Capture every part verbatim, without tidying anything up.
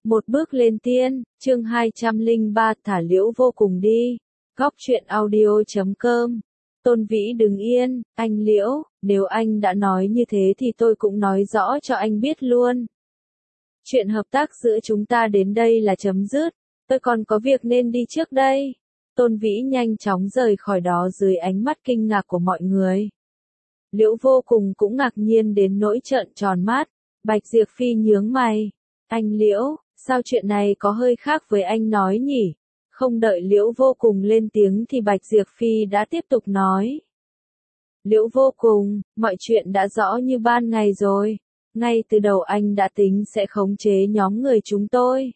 Một bước lên tiên, chương hai trăm lẻ ba thả Liễu Vô Cùng đi. Góc truyện audio chấm com. Tôn Vĩ đứng yên, anh Liễu, nếu anh đã nói như thế thì tôi cũng nói rõ cho anh biết luôn. Chuyện hợp tác giữa chúng ta đến đây là chấm dứt, tôi còn có việc nên đi trước đây. Tôn Vĩ nhanh chóng rời khỏi đó dưới ánh mắt kinh ngạc của mọi người. Liễu Vô Cùng cũng ngạc nhiên đến nỗi trợn tròn mắt, Bạch Diệp Phi nhướng mày. Anh Liễu, sao chuyện này có hơi khác với anh nói nhỉ? Không đợi Liễu Vô Cùng lên tiếng thì Bạch Diệp Phi đã tiếp tục nói. Liễu Vô Cùng, mọi chuyện đã rõ như ban ngày rồi. Ngay từ đầu anh đã tính sẽ khống chế nhóm người chúng tôi.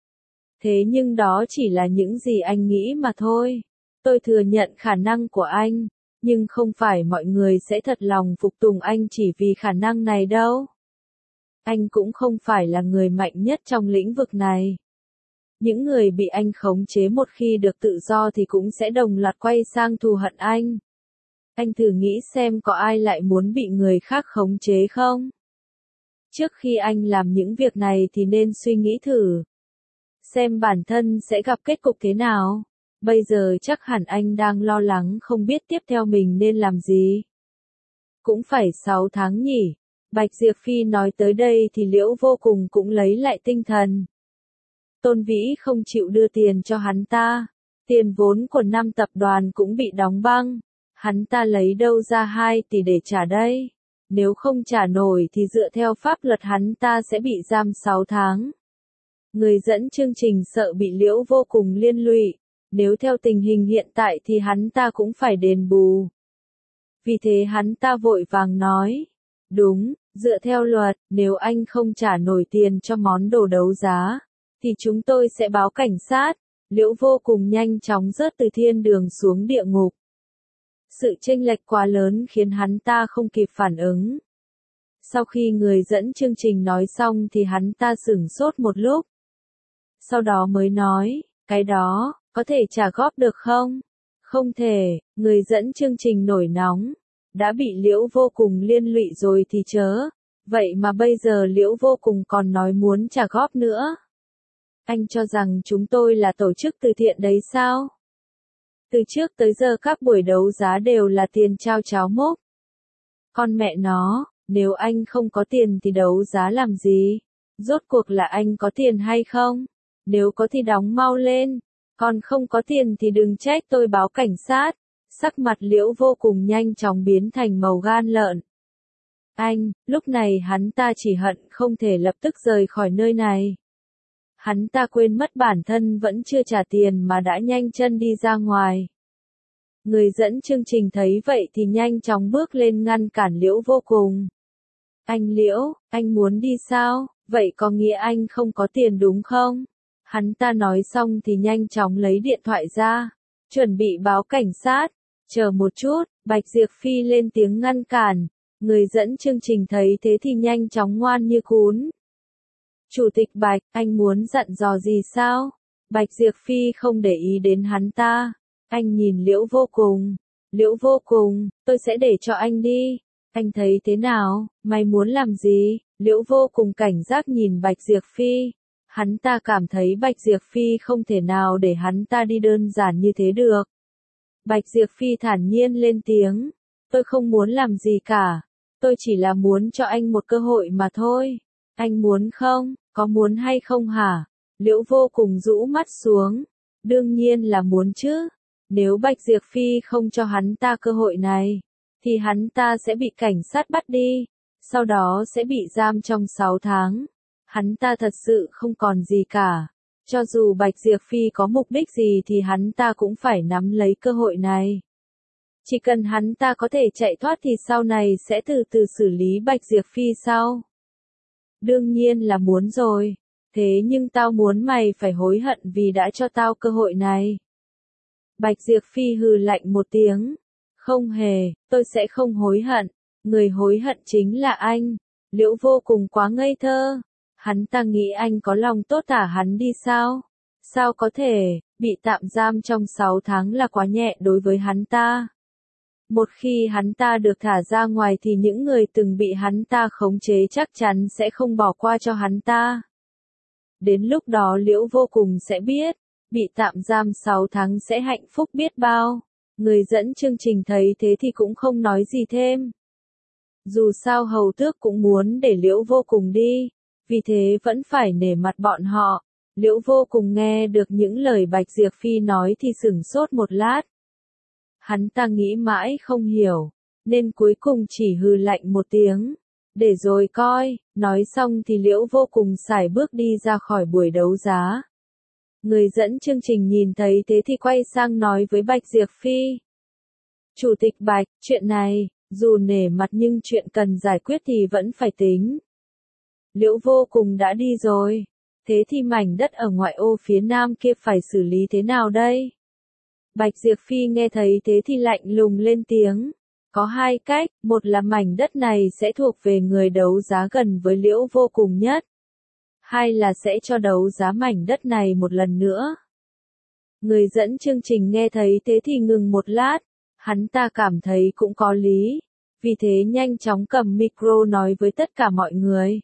Thế nhưng đó chỉ là những gì anh nghĩ mà thôi. Tôi thừa nhận khả năng của anh, nhưng không phải mọi người sẽ thật lòng phục tùng anh chỉ vì khả năng này đâu. Anh cũng không phải là người mạnh nhất trong lĩnh vực này. Những người bị anh khống chế một khi được tự do thì cũng sẽ đồng loạt quay sang thù hận anh. Anh thử nghĩ xem có ai lại muốn bị người khác khống chế không? Trước khi anh làm những việc này thì nên suy nghĩ thử. Xem bản thân sẽ gặp kết cục thế nào. Bây giờ chắc hẳn anh đang lo lắng không biết tiếp theo mình nên làm gì. Cũng phải sáu tháng nhỉ. Bạch Diệp Phi nói tới đây thì Liễu Vô Cùng cũng lấy lại tinh thần. Tôn Vĩ không chịu đưa tiền cho hắn ta. Tiền vốn của năm tập đoàn cũng bị đóng băng. Hắn ta lấy đâu ra hai tỷ để trả đây? Nếu không trả nổi thì dựa theo pháp luật hắn ta sẽ bị giam sáu tháng. Người dẫn chương trình sợ bị Liễu Vô Cùng liên lụy. Nếu theo tình hình hiện tại thì hắn ta cũng phải đền bù. Vì thế hắn ta vội vàng nói. Đúng, dựa theo luật, nếu anh không trả nổi tiền cho món đồ đấu giá, thì chúng tôi sẽ báo cảnh sát. Liễu Vô Cùng nhanh chóng rớt từ thiên đường xuống địa ngục. Sự chênh lệch quá lớn khiến hắn ta không kịp phản ứng. Sau khi người dẫn chương trình nói xong thì hắn ta sửng sốt một lúc. Sau đó mới nói, cái đó, có thể trả góp được không? Không thể, người dẫn chương trình nổi nóng. Đã bị Liễu Vô Cùng liên lụy rồi thì chớ. Vậy mà bây giờ Liễu Vô Cùng còn nói muốn trả góp nữa. Anh cho rằng chúng tôi là tổ chức từ thiện đấy sao? Từ trước tới giờ các buổi đấu giá đều là tiền trao cháo múc. Con mẹ nó, nếu anh không có tiền thì đấu giá làm gì? Rốt cuộc là anh có tiền hay không? Nếu có thì đóng mau lên. Còn không có tiền thì đừng trách tôi báo cảnh sát. Sắc mặt Liễu Vô Cùng nhanh chóng biến thành màu gan lợn. Anh, lúc này hắn ta chỉ hận không thể lập tức rời khỏi nơi này. Hắn ta quên mất bản thân vẫn chưa trả tiền mà đã nhanh chân đi ra ngoài. Người dẫn chương trình thấy vậy thì nhanh chóng bước lên ngăn cản Liễu Vô Cùng. Anh Liễu, anh muốn đi sao? Vậy có nghĩa anh không có tiền đúng không? Hắn ta nói xong thì nhanh chóng lấy điện thoại ra, chuẩn bị báo cảnh sát. Chờ một chút, Bạch Diệp Phi lên tiếng ngăn cản. Người dẫn chương trình thấy thế thì nhanh chóng ngoan như cún. Chủ tịch Bạch, anh muốn dặn dò gì sao? Bạch Diệp Phi không để ý đến hắn ta. Anh nhìn Liễu Vô Cùng. Liễu Vô Cùng, tôi sẽ để cho anh đi. Anh thấy thế nào? Mày muốn làm gì? Liễu Vô Cùng cảnh giác nhìn Bạch Diệp Phi. Hắn ta cảm thấy Bạch Diệp Phi không thể nào để hắn ta đi đơn giản như thế được. Bạch Diệp Phi thản nhiên lên tiếng. Tôi không muốn làm gì cả. Tôi chỉ là muốn cho anh một cơ hội mà thôi. Anh muốn không? Có muốn hay không hả? Liễu Vô Cùng rũ mắt xuống. Đương nhiên là muốn chứ. Nếu Bạch Diệp Phi không cho hắn ta cơ hội này, thì hắn ta sẽ bị cảnh sát bắt đi. Sau đó sẽ bị giam trong sáu tháng. Hắn ta thật sự không còn gì cả. Cho dù Bạch Diệp Phi có mục đích gì thì hắn ta cũng phải nắm lấy cơ hội này. Chỉ cần hắn ta có thể chạy thoát thì sau này sẽ từ từ xử lý Bạch Diệp Phi sau. Đương nhiên là muốn rồi. Thế nhưng tao muốn mày phải hối hận vì đã cho tao cơ hội này. Bạch Diệp Phi hừ lạnh một tiếng. Không hề, tôi sẽ không hối hận. Người hối hận chính là anh. Liễu Vô Cùng quá ngây thơ. Hắn ta nghĩ anh có lòng tốt thả hắn đi sao? Sao có thể, bị tạm giam trong sáu tháng là quá nhẹ đối với hắn ta. Một khi hắn ta được thả ra ngoài thì những người từng bị hắn ta khống chế chắc chắn sẽ không bỏ qua cho hắn ta. Đến lúc đó Liễu Vô Cùng sẽ biết, bị tạm giam sáu tháng sẽ hạnh phúc biết bao. Người dẫn chương trình thấy thế thì cũng không nói gì thêm. Dù sao hầu tước cũng muốn để Liễu Vô Cùng đi, vì thế vẫn phải nể mặt bọn họ. Liễu Vô Cùng nghe được những lời Bạch Diệp Phi nói thì sửng sốt một lát. Hắn ta nghĩ mãi không hiểu, nên cuối cùng chỉ hừ lạnh một tiếng. Để rồi coi, nói xong thì Liễu Vô Cùng sải bước đi ra khỏi buổi đấu giá. Người dẫn chương trình nhìn thấy thế thì quay sang nói với Bạch Diệp Phi. Chủ tịch Bạch, chuyện này, dù nể mặt nhưng chuyện cần giải quyết thì vẫn phải tính. Liễu Vô Cùng đã đi rồi, thế thì mảnh đất ở ngoại ô phía nam kia phải xử lý thế nào đây? Bạch Diệp Phi nghe thấy thế thì lạnh lùng lên tiếng. Có hai cách, một là mảnh đất này sẽ thuộc về người đấu giá gần với Liễu Vô Cùng nhất. Hai là sẽ cho đấu giá mảnh đất này một lần nữa. Người dẫn chương trình nghe thấy thế thì ngừng một lát, hắn ta cảm thấy cũng có lý, vì thế nhanh chóng cầm micro nói với tất cả mọi người.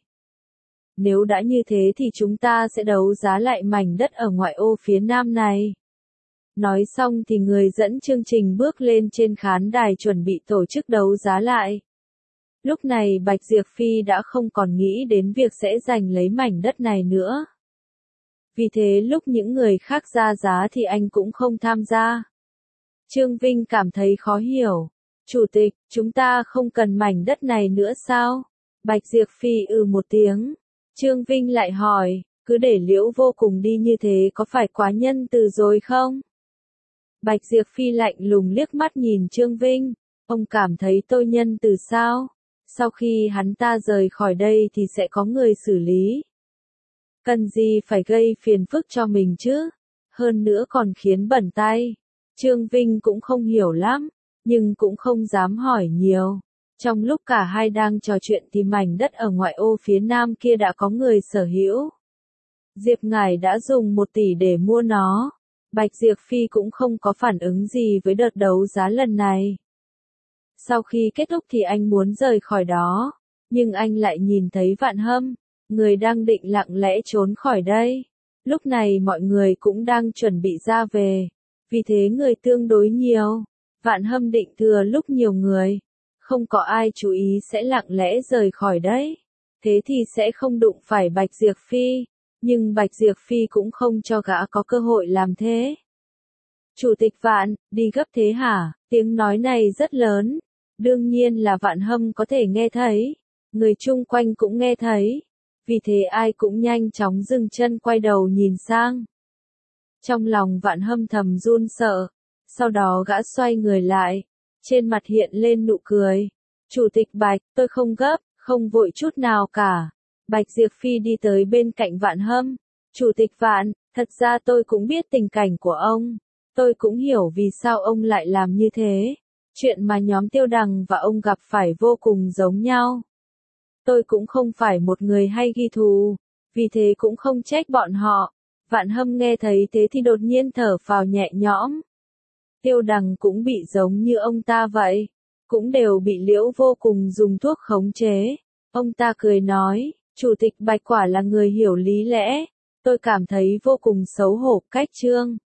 Nếu đã như thế thì chúng ta sẽ đấu giá lại mảnh đất ở ngoại ô phía nam này. Nói xong thì người dẫn chương trình bước lên trên khán đài chuẩn bị tổ chức đấu giá lại. Lúc này Bạch Diệp Phi đã không còn nghĩ đến việc sẽ giành lấy mảnh đất này nữa. Vì thế lúc những người khác ra giá thì anh cũng không tham gia. Trương Vinh cảm thấy khó hiểu. Chủ tịch, chúng ta không cần mảnh đất này nữa sao? Bạch Diệp Phi ừ một tiếng. Trương Vinh lại hỏi, cứ để Liễu Vô Cùng đi như thế có phải quá nhân từ rồi không? Bạch Diệp Phi lạnh lùng liếc mắt nhìn Trương Vinh. Ông cảm thấy tôi nhân từ sao? Sau khi hắn ta rời khỏi đây thì sẽ có người xử lý. Cần gì phải gây phiền phức cho mình chứ? Hơn nữa còn khiến bẩn tay. Trương Vinh cũng không hiểu lắm, nhưng cũng không dám hỏi nhiều. Trong lúc cả hai đang trò chuyện thì mảnh đất ở ngoại ô phía nam kia đã có người sở hữu. Diệp Ngải đã dùng một tỷ để mua nó. Bạch Diệp Phi cũng không có phản ứng gì với đợt đấu giá lần này. Sau khi kết thúc thì anh muốn rời khỏi đó, nhưng anh lại nhìn thấy Vạn Hâm, người đang định lặng lẽ trốn khỏi đây. Lúc này mọi người cũng đang chuẩn bị ra về, vì thế người tương đối nhiều. Vạn Hâm định thừa lúc nhiều người, không có ai chú ý sẽ lặng lẽ rời khỏi đấy. Thế thì sẽ không đụng phải Bạch Diệp Phi, nhưng Bạch Diệp Phi cũng không cho gã có cơ hội làm thế. Chủ tịch Vạn, đi gấp thế hả? Tiếng nói này rất lớn. Đương nhiên là Vạn Hâm có thể nghe thấy, người chung quanh cũng nghe thấy, vì thế ai cũng nhanh chóng dừng chân quay đầu nhìn sang. Trong lòng Vạn Hâm thầm run sợ, sau đó gã xoay người lại, trên mặt hiện lên nụ cười. Chủ tịch Bạch, tôi không gấp, không vội chút nào cả. Bạch Diệp Phi đi tới bên cạnh Vạn Hâm. Chủ tịch Vạn, thật ra tôi cũng biết tình cảnh của ông, tôi cũng hiểu vì sao ông lại làm như thế. Chuyện mà nhóm Tiêu Đằng và ông gặp phải vô cùng giống nhau. Tôi cũng không phải một người hay ghi thù, vì thế cũng không trách bọn họ. Vạn Hâm nghe thấy thế thì đột nhiên thở phào nhẹ nhõm. Tiêu Đằng cũng bị giống như ông ta vậy, cũng đều bị Liễu Vô Cùng dùng thuốc khống chế. Ông ta cười nói, Chủ tịch Bạch quả là người hiểu lý lẽ, tôi cảm thấy vô cùng xấu hổ. Cách chương